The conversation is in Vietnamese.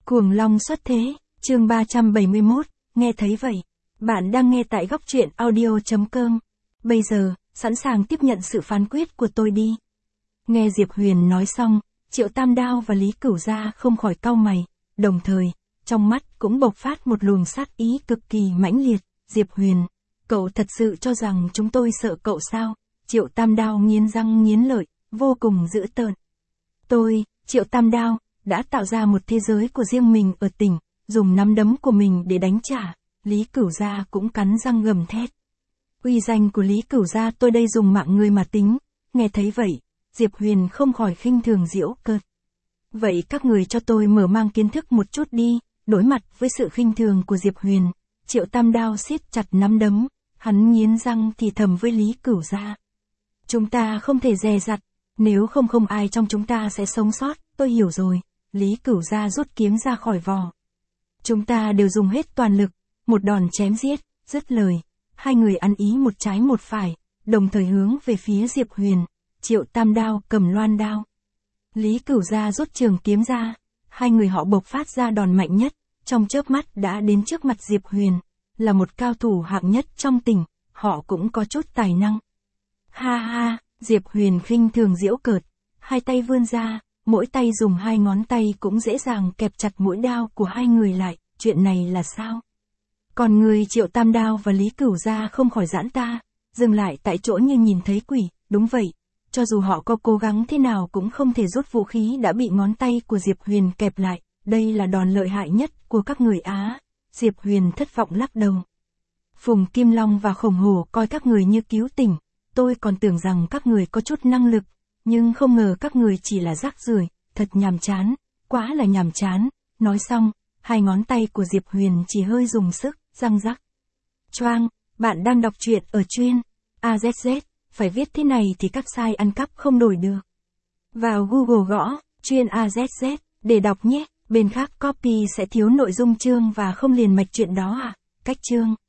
Cuồng long xuất thế, chương 371, nghe thấy vậy. Bạn đang nghe tại góc truyện audio.com. Bây giờ, sẵn sàng tiếp nhận sự phán quyết của tôi đi. Nghe Diệp Huyền nói xong, Triệu Tam Đao và Lý Cửu Gia không khỏi cau mày, đồng thời, trong mắt cũng bộc phát một luồng sát ý cực kỳ mãnh liệt. Diệp Huyền, cậu thật sự cho rằng chúng tôi sợ cậu sao? Triệu Tam Đao nghiến răng nghiến lợi, vô cùng dữ tợn. Tôi, Triệu Tam Đao, đã tạo ra một thế giới của riêng mình ở tỉnh, dùng nắm đấm của mình để đánh trả. Lý Cửu Gia cũng cắn răng gầm thét. Uy danh của Lý Cửu Gia tôi đây dùng mạng người mà tính. Nghe thấy vậy, Diệp Huyền không khỏi khinh thường giễu cợt. Vậy các người cho tôi mở mang kiến thức một chút đi. Đối mặt với sự khinh thường của Diệp Huyền, Triệu Tam Đao siết chặt nắm đấm, hắn nghiến răng thì thầm với Lý Cửu Gia. Chúng ta không thể dè dặt, nếu không ai trong chúng ta sẽ sống sót, tôi hiểu rồi. Lý Cửu Gia rút kiếm ra khỏi vỏ. Chúng ta đều dùng hết toàn lực, một đòn chém giết. Dứt lời, hai người ăn ý một trái một phải, đồng thời hướng về phía Diệp Huyền. Triệu Tam Đao cầm loan đao, Lý Cửu Gia rút trường kiếm ra, hai người họ bộc phát ra đòn mạnh nhất, trong chớp mắt đã đến trước mặt Diệp Huyền, là một cao thủ hạng nhất trong tỉnh, họ cũng có chút tài năng. Ha ha, Diệp Huyền khinh thường giễu cợt, hai tay vươn ra, mỗi tay dùng hai ngón tay cũng dễ dàng kẹp chặt mũi đao của hai người lại, chuyện này là sao? Còn người Triệu Tam Đao và Lý Cửu Gia không khỏi giãn ta, dừng lại tại chỗ như nhìn thấy quỷ. Đúng vậy, cho dù họ có cố gắng thế nào cũng không thể rút vũ khí đã bị ngón tay của Diệp Huyền kẹp lại, đây là đòn lợi hại nhất của các người Á. Diệp Huyền thất vọng lắc đầu. Phùng Kim Long và Khổng Hổ coi các người như cứu tỉnh, tôi còn tưởng rằng các người có chút năng lực, nhưng không ngờ các người chỉ là rác rưởi, thật nhàm chán, quá là nhàm chán. Nói xong, hai ngón tay của Diệp Huyền chỉ hơi dùng sức, răng rắc. Choang, bạn đang đọc truyện ở chuyên AZZ, phải viết thế này thì các site ăn cắp không đổi được. Vào Google gõ, chuyên AZZ, để đọc nhé, bên khác copy sẽ thiếu nội dung chương và không liền mạch chuyện đó à, cách chương.